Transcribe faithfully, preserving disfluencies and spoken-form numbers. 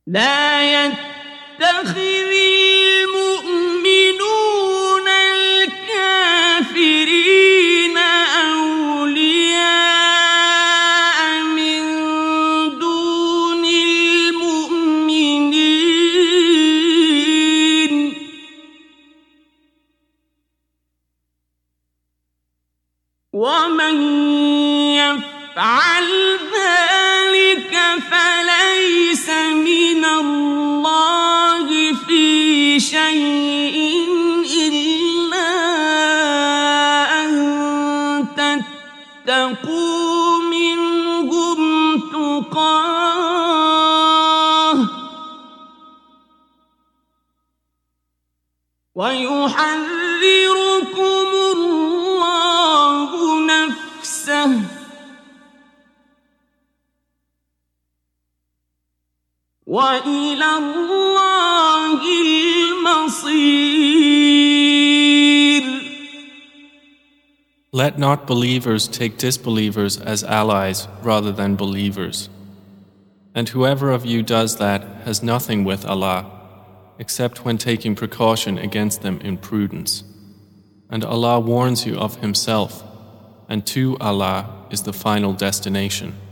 لا يتخذ المؤمنون الكافرين أولياء من دون المؤمنين ومن يفعل ذلك فليس من الله في شيء إلا أن تتقوا منهم تقاه ويحذركم الله نفسه وإلى الله المصير. Let not believers take disbelievers as allies rather than believers. And whoever of you does that has nothing with Allah, except when taking precaution against them in prudence. And Allah warns you of Himself, and to Allah is the final destination.